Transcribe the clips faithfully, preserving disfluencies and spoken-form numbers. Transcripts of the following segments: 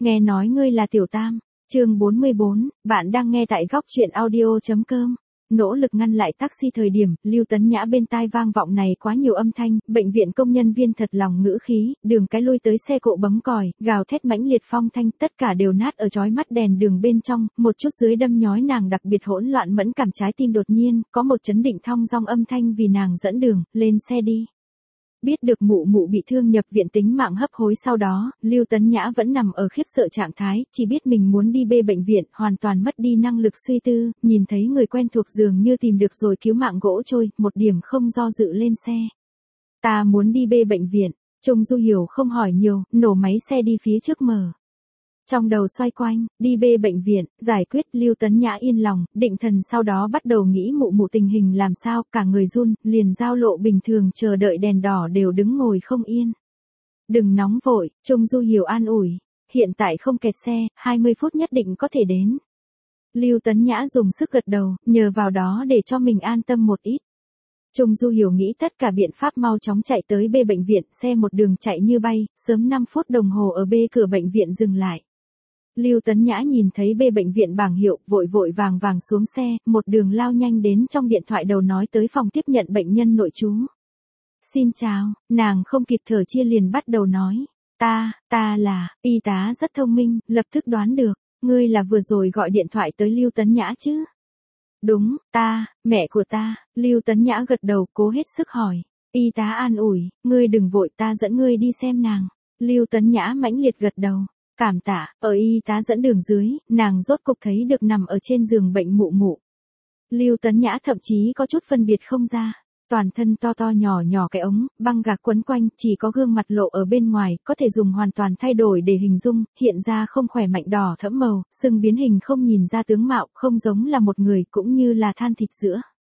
nghe nói ngươi là Tiểu Tam. Chương bốn mươi bốn, bạn đang nghe tại góc truyện audio chấm com. Nỗ lực ngăn lại taxi thời điểm, Lưu Tấn Nhã bên tai vang vọng này quá nhiều âm thanh, bệnh viện công nhân viên thật lòng ngữ khí, đường cái lui tới xe cộ bấm còi, gào thét mãnh liệt phong thanh, tất cả đều nát ở chói mắt đèn đường bên trong, một chút dưới đâm nhói nàng đặc biệt hỗn loạn mẫn cảm trái tim đột nhiên, có một chấn định thong dong âm thanh vì nàng dẫn đường, lên xe đi. Biết được mụ mụ bị thương nhập viện tính mạng hấp hối sau đó, Lưu Tấn Nhã vẫn nằm ở khiếp sợ trạng thái, chỉ biết mình muốn đi bê bệnh viện, hoàn toàn mất đi năng lực suy tư, nhìn thấy người quen thuộc dường như tìm được rồi cứu mạng gỗ trôi, một điểm không do dự lên xe. Ta muốn đi bê bệnh viện, Trung Du Hiểu không hỏi nhiều, nổ máy xe đi phía trước mở. Trong đầu xoay quanh, đi bê bệnh viện, giải quyết. Lưu Tấn Nhã yên lòng, định thần sau đó bắt đầu nghĩ mụ mụ tình hình làm sao, cả người run, liền giao lộ bình thường chờ đợi đèn đỏ đều đứng ngồi không yên. Đừng nóng vội, Trung Du Hiểu an ủi, hiện tại không kẹt xe, hai mươi phút nhất định có thể đến. Lưu Tấn Nhã dùng sức gật đầu, nhờ vào đó để cho mình an tâm một ít. Trung Du Hiểu nghĩ tất cả biện pháp mau chóng chạy tới bê bệnh viện, xe một đường chạy như bay, sớm năm phút đồng hồ ở bê cửa bệnh viện dừng lại. Lưu Tấn Nhã nhìn thấy bê bệnh viện bảng hiệu, vội vội vàng vàng xuống xe, một đường lao nhanh đến trong điện thoại đầu nói tới phòng tiếp nhận bệnh nhân nội trú. Xin chào, nàng không kịp thở chia liền bắt đầu nói. Ta, ta là, y tá rất thông minh, lập tức đoán được, ngươi là vừa rồi gọi điện thoại tới Lưu Tấn Nhã chứ? Đúng, ta, mẹ của ta. Lưu Tấn Nhã gật đầu cố hết sức hỏi. Y tá an ủi, ngươi đừng vội ta dẫn ngươi đi xem nàng. Lưu Tấn Nhã mãnh liệt gật đầu. Cảm tạ, ở y tá dẫn đường dưới, nàng rốt cục thấy được nằm ở trên giường bệnh mụ mụ. Lưu Tấn Nhã thậm chí có chút phân biệt không ra. Toàn thân to to nhỏ nhỏ cái ống, băng gạc quấn quanh, chỉ có gương mặt lộ ở bên ngoài, có thể dùng hoàn toàn thay đổi để hình dung, hiện ra không khỏe mạnh đỏ thẫm màu, sưng biến hình không nhìn ra tướng mạo, không giống là một người cũng như là than thịt sữa.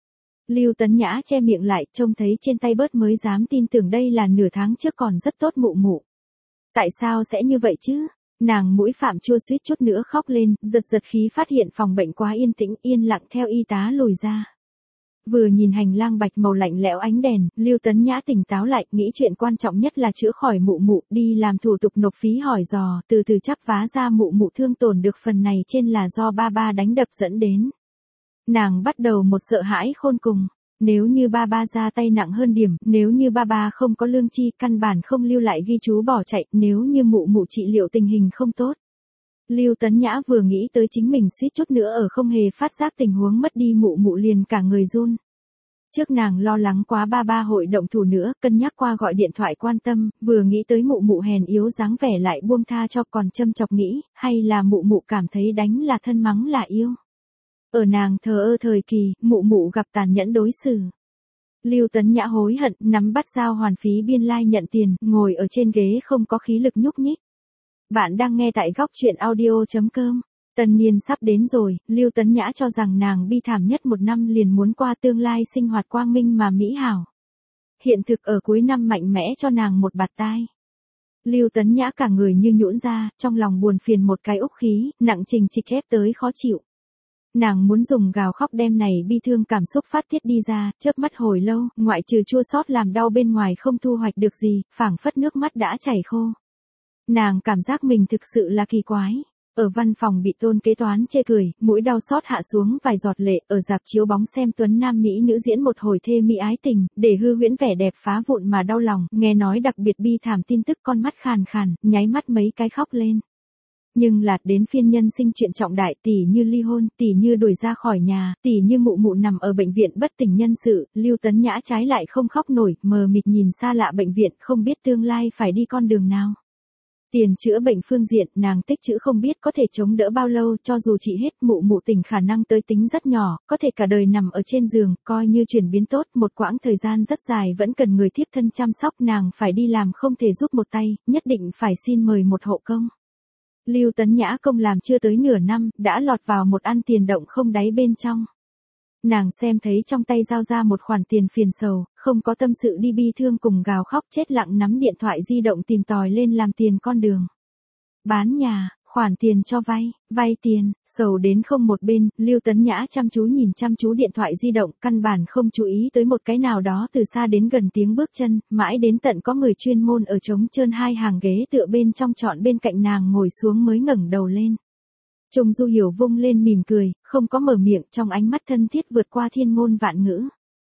Lưu Tấn Nhã che miệng lại, trông thấy trên tay bớt mới dám tin tưởng đây là nửa tháng trước còn rất tốt mụ mụ. Tại sao sẽ như vậy chứ? Nàng mũi phạm chua suýt chút nữa khóc lên, giật giật khí phát hiện phòng bệnh quá yên tĩnh, yên lặng theo y tá lùi ra. Vừa nhìn hành lang bạch màu lạnh lẽo ánh đèn, Lưu Tấn Nhã tỉnh táo lại, nghĩ chuyện quan trọng nhất là chữa khỏi mụ mụ, đi làm thủ tục nộp phí hỏi dò, từ từ chắp vá ra mụ mụ thương tổn được phần này trên là do ba ba đánh đập dẫn đến. Nàng bắt đầu một sợ hãi khôn cùng. Nếu như ba ba ra tay nặng hơn điểm, nếu như ba ba không có lương chi, căn bản không lưu lại ghi chú bỏ chạy, nếu như mụ mụ trị liệu tình hình không tốt. Lưu Tấn Nhã vừa nghĩ tới chính mình suýt chút nữa ở không hề phát giác tình huống mất đi mụ mụ liền cả người run. Trước nàng lo lắng quá ba ba hội động thủ nữa, cân nhắc qua gọi điện thoại quan tâm, vừa nghĩ tới mụ mụ hèn yếu dáng vẻ lại buông tha cho, còn châm chọc nghĩ, hay là mụ mụ cảm thấy đánh là thân mắng là yêu. Ở nàng thờ ơ thời kỳ, mụ mụ gặp tàn nhẫn đối xử. Lưu Tấn Nhã hối hận, nắm bắt dao hoàn phí biên lai like nhận tiền, ngồi ở trên ghế không có khí lực nhúc nhích. Bạn đang nghe tại góc truyện audio chấm com. Tân niên sắp đến rồi, Lưu Tấn Nhã cho rằng nàng bi thảm nhất một năm liền muốn qua tương lai sinh hoạt quang minh mà mỹ hảo. Hiện thực ở cuối năm mạnh mẽ cho nàng một bạt tai. Lưu Tấn Nhã cả người như nhũn ra, trong lòng buồn phiền một cái úc khí, nặng trình trịch ép tới khó chịu. Nàng muốn dùng gào khóc đem này bi thương cảm xúc phát tiết đi ra, chớp mắt hồi lâu, ngoại trừ chua xót làm đau bên ngoài không thu hoạch được gì, phảng phất nước mắt đã chảy khô. Nàng cảm giác mình thực sự là kỳ quái. Ở văn phòng bị Tôn kế toán chê cười, mũi đau xót hạ xuống vài giọt lệ, ở rạp chiếu bóng xem tuấn nam mỹ nữ diễn một hồi thê mỹ ái tình, để hư huyễn vẻ đẹp phá vụn mà đau lòng, nghe nói đặc biệt bi thảm tin tức con mắt khàn khàn, nháy mắt mấy cái khóc lên. Nhưng lạt đến phiên nhân sinh chuyện trọng đại, tỉ như ly hôn, tỉ như đuổi ra khỏi nhà, tỉ như mụ mụ nằm ở bệnh viện bất tỉnh nhân sự, Lưu Tấn Nhã trái lại không khóc nổi, mờ mịt nhìn xa lạ bệnh viện, không biết tương lai phải đi con đường nào. Tiền chữa bệnh phương diện, nàng tích trữ không biết có thể chống đỡ bao lâu, cho dù trị hết, mụ mụ tỉnh khả năng tới tính rất nhỏ, có thể cả đời nằm ở trên giường, coi như chuyển biến tốt, một quãng thời gian rất dài vẫn cần người tiếp thân chăm sóc, nàng phải đi làm không thể giúp một tay, nhất định phải xin mời một hộ công. Lưu Tấn Nhã công làm chưa tới nửa năm, đã lọt vào một ăn tiền động không đáy bên trong. Nàng xem thấy trong tay giao ra một khoản tiền phiền sầu, không có tâm sự đi bi thương cùng gào khóc chết lặng nắm điện thoại di động tìm tòi lên làm tiền con đường. Bán nhà, Khoản tiền cho vay, vay tiền, sầu đến không một bên, Lưu Tấn Nhã chăm chú nhìn chăm chú điện thoại di động, căn bản không chú ý tới một cái nào đó từ xa đến gần tiếng bước chân, mãi đến tận có người chuyên môn ở trống trơn hai hàng ghế tựa bên trong chọn bên cạnh nàng ngồi xuống mới ngẩng đầu lên. Trung Du Hiểu vung lên mỉm cười, không có mở miệng, trong ánh mắt thân thiết vượt qua thiên ngôn vạn ngữ.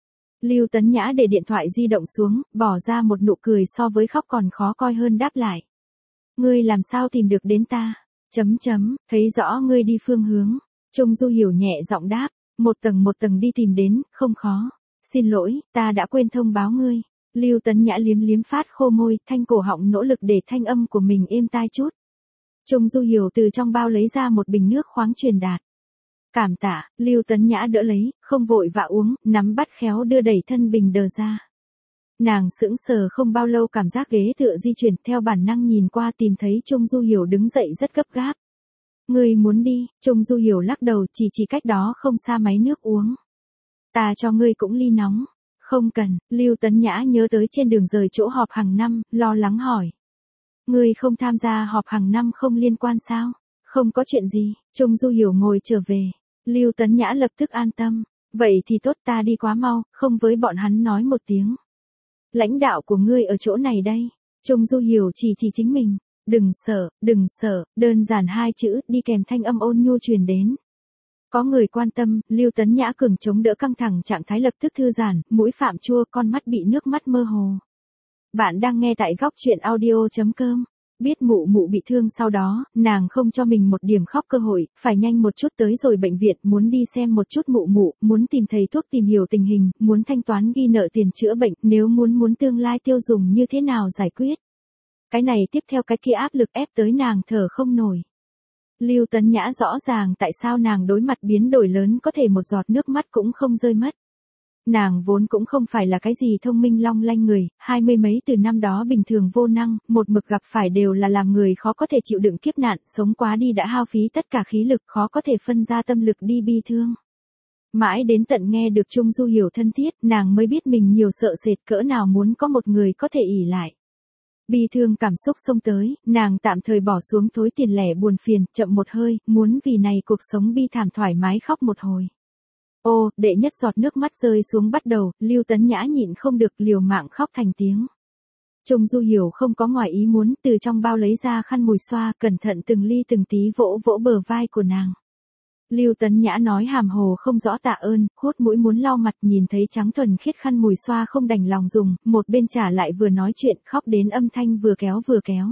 Lưu Tấn Nhã để điện thoại di động xuống, bỏ ra một nụ cười so với khóc còn khó coi hơn đáp lại. Ngươi làm sao tìm được đến ta? Chấm chấm, thấy rõ ngươi đi phương hướng. Trung Du Hiểu nhẹ giọng đáp, một tầng một tầng đi tìm đến, không khó. Xin lỗi, ta đã quên thông báo ngươi. Lưu Tấn Nhã liếm liếm phát khô môi, thanh cổ họng nỗ lực để thanh âm của mình êm tai chút. Trung Du Hiểu từ trong bao lấy ra một bình nước khoáng truyền đạt. Cảm tạ, Lưu Tấn Nhã đỡ lấy, không vội vã uống, nắm bắt khéo đưa đẩy thân bình đờ ra. Nàng sững sờ không bao lâu, cảm giác ghế tựa di chuyển, theo bản năng nhìn qua tìm thấy Trung Du Hiểu đứng dậy rất gấp gáp. Ngươi muốn đi? Trung Du Hiểu lắc đầu, chỉ chỉ cách đó không xa máy nước uống. Ta cho ngươi cũng ly nóng. Không cần, Lưu Tấn Nhã nhớ tới trên đường rời chỗ họp hàng năm, lo lắng hỏi. Ngươi không tham gia họp hàng năm không liên quan sao? Không có chuyện gì, Trung Du Hiểu ngồi trở về. Lưu Tấn Nhã lập tức an tâm. Vậy thì tốt, ta đi quá mau, không với bọn hắn nói một tiếng. Lãnh đạo của ngươi ở chỗ này đây. Trung Du Hiểu chỉ chỉ chính mình. Đừng sợ, đừng sợ, đơn giản hai chữ, đi kèm thanh âm ôn nhu truyền đến. Có người quan tâm, Lưu Tấn Nhã cường chống đỡ căng thẳng trạng thái lập tức thư giãn, mũi phạm chua, con mắt bị nước mắt mơ hồ. Bạn đang nghe tại góc truyện audio chấm com. Biết mụ mụ bị thương sau đó, nàng không cho mình một điểm khóc cơ hội, phải nhanh một chút tới rồi bệnh viện, muốn đi xem một chút mụ mụ, muốn tìm thầy thuốc tìm hiểu tình hình, muốn thanh toán ghi nợ tiền chữa bệnh, nếu muốn muốn tương lai tiêu dùng như thế nào giải quyết. Cái này tiếp theo cái kia áp lực ép tới nàng thở không nổi. Lưu Tấn Nhã rõ ràng tại sao nàng đối mặt biến đổi lớn có thể một giọt nước mắt cũng không rơi mất. Nàng vốn cũng không phải là cái gì thông minh long lanh người, hai mươi mấy từ năm đó bình thường vô năng, một mực gặp phải đều là làm người khó có thể chịu đựng kiếp nạn, sống quá đi đã hao phí tất cả khí lực, khó có thể phân ra tâm lực đi bi thương. Mãi đến tận nghe được Trung Du Hiểu thân thiết, nàng mới biết mình nhiều sợ sệt cỡ nào muốn có một người có thể ỷ lại. Bi thương cảm xúc xông tới, nàng tạm thời bỏ xuống thối tiền lẻ buồn phiền, chậm một hơi, muốn vì này cuộc sống bi thảm thoải mái khóc một hồi. Ô, đệ nhất giọt nước mắt rơi xuống bắt đầu, Lưu Tấn Nhã nhịn không được liều mạng khóc thành tiếng. Trung Du Hiểu không có ngoài ý muốn, từ trong bao lấy ra khăn mùi xoa, cẩn thận từng ly từng tí vỗ vỗ bờ vai của nàng. Lưu Tấn Nhã nói hàm hồ không rõ tạ ơn, hốt mũi muốn lau mặt, nhìn thấy trắng thuần khiết khăn mùi xoa không đành lòng dùng, một bên trả lại vừa nói chuyện, khóc đến âm thanh vừa kéo vừa kéo.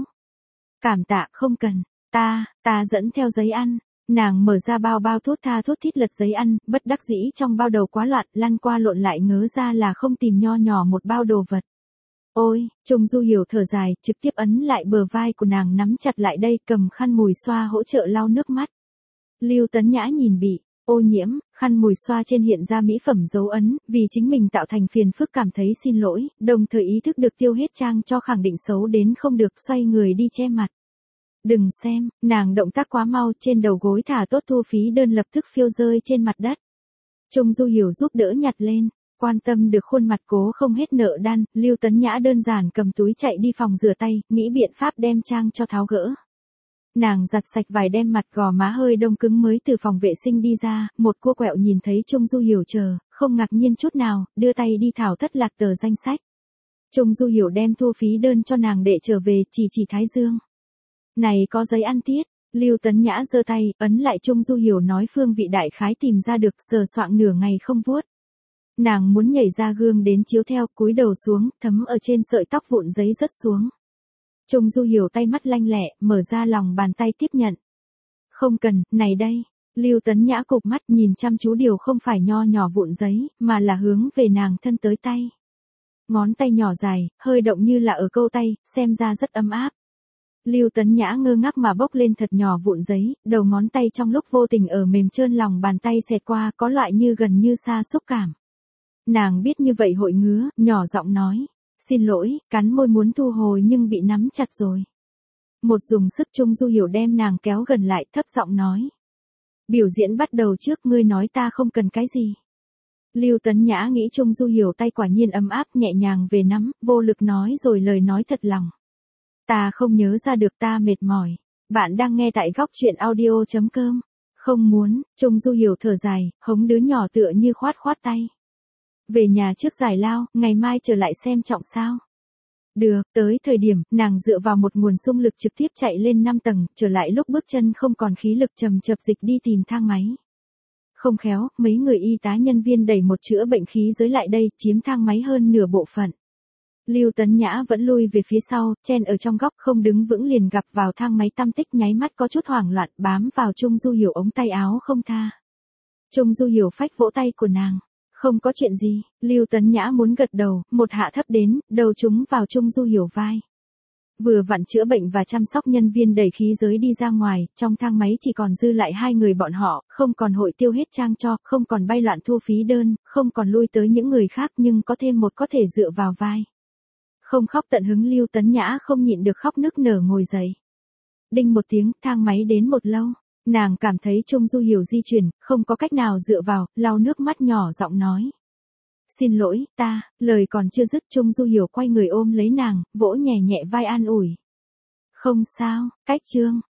Cảm tạ, không cần, ta, ta dẫn theo giấy ăn. Nàng mở ra bao bao thốt tha thốt thít lật giấy ăn, bất đắc dĩ trong bao đầu quá loạn, lăn qua lộn lại ngớ ra là không tìm nho nhỏ một bao đồ vật. Ôi, Trung Du Hiểu thở dài, trực tiếp ấn lại bờ vai của nàng nắm chặt lại đây, cầm khăn mùi xoa hỗ trợ lau nước mắt. Lưu Tấn Nhã nhìn bị ô nhiễm, khăn mùi xoa trên hiện ra mỹ phẩm dấu ấn, vì chính mình tạo thành phiền phức cảm thấy xin lỗi, đồng thời ý thức được tiêu hết trang cho khẳng định xấu đến không được, xoay người đi che mặt. Đừng xem, nàng động tác quá mau, trên đầu gối thả tốt thu phí đơn lập tức phiêu rơi trên mặt đất. Trung Du Hiểu giúp đỡ nhặt lên, quan tâm được khuôn mặt cố không hết nợ đan, Lưu Tấn Nhã đơn giản cầm túi chạy đi phòng rửa tay, nghĩ biện pháp đem trang cho tháo gỡ. Nàng giặt sạch vài đem mặt gò má hơi đông cứng mới từ phòng vệ sinh đi ra, một cô quẹo nhìn thấy Trung Du Hiểu chờ, không ngạc nhiên chút nào, đưa tay đi thảo thất lạc tờ danh sách. Trung Du Hiểu đem thu phí đơn cho nàng để trở về, chỉ chỉ thái dương. Này có giấy ăn tiết, Lưu Tấn Nhã giơ tay, ấn lại Trung Du Hiểu nói phương vị đại khái tìm ra được, sờ soạng nửa ngày không vuốt. Nàng muốn nhảy ra gương đến chiếu theo, cúi đầu xuống, thấm ở trên sợi tóc vụn giấy rớt xuống. Trung Du Hiểu tay mắt lanh lẹ, mở ra lòng bàn tay tiếp nhận. Không cần, này đây. Lưu Tấn Nhã cụp mắt nhìn chăm chú điều không phải nho nhỏ vụn giấy, mà là hướng về nàng thân tới tay. Ngón tay nhỏ dài, hơi động như là ở câu tay, xem ra rất ấm áp. Lưu Tấn Nhã ngơ ngác mà bốc lên thật nhỏ vụn giấy, đầu ngón tay trong lúc vô tình ở mềm trơn lòng bàn tay xẹt qua, có loại như gần như xa xúc cảm. Nàng biết như vậy hội ngứa, nhỏ giọng nói. Xin lỗi, cắn môi muốn thu hồi nhưng bị nắm chặt rồi. Một dùng sức Trung Du Hiểu đem nàng kéo gần lại, thấp giọng nói. Biểu diễn bắt đầu trước, ngươi nói ta không cần cái gì. Lưu Tấn Nhã nghĩ Trung Du Hiểu tay quả nhiên ấm áp nhẹ nhàng về nắm, vô lực nói rồi lời nói thật lòng. Ta không nhớ ra được, ta mệt mỏi. Bạn đang nghe tại góc chuyện audio chấm com. Không muốn, Trung Du Hiểu thở dài, hống đứa nhỏ tựa như khoát khoát tay. Về nhà trước giải lao, ngày mai trở lại xem trọng sao. Được, tới thời điểm, nàng dựa vào một nguồn xung lực trực tiếp chạy lên năm tầng, trở lại lúc bước chân không còn khí lực chầm chập dịch đi tìm thang máy. Không khéo, mấy người y tá nhân viên đẩy một chữa bệnh khí giới lại đây, chiếm thang máy hơn nửa bộ phận. Lưu Tấn Nhã vẫn lui về phía sau, chen ở trong góc không đứng vững liền gặp vào thang máy tăm tích nháy mắt có chút hoảng loạn bám vào Trung Du Hiểu ống tay áo không tha. Trung Du Hiểu phách vỗ tay của nàng. Không có chuyện gì, Lưu Tấn Nhã muốn gật đầu, một hạ thấp đến, đầu trúng vào Trung Du Hiểu vai. Vừa vặn chữa bệnh và chăm sóc nhân viên đẩy khí giới đi ra ngoài, trong thang máy chỉ còn dư lại hai người bọn họ, không còn hội tiêu hết trang cho, không còn bay loạn thu phí đơn, không còn lui tới những người khác nhưng có thêm một có thể dựa vào vai. Không khóc tận hứng Lưu Tấn Nhã không nhịn được khóc nức nở ngồi dậy. Đinh một tiếng, thang máy đến một lâu. Nàng cảm thấy Trung Du Hiểu di chuyển, không có cách nào dựa vào, lau nước mắt nhỏ giọng nói. Xin lỗi, ta, lời còn chưa dứt Trung Du Hiểu quay người ôm lấy nàng, vỗ nhẹ nhẹ vai an ủi. Không sao, cách chương.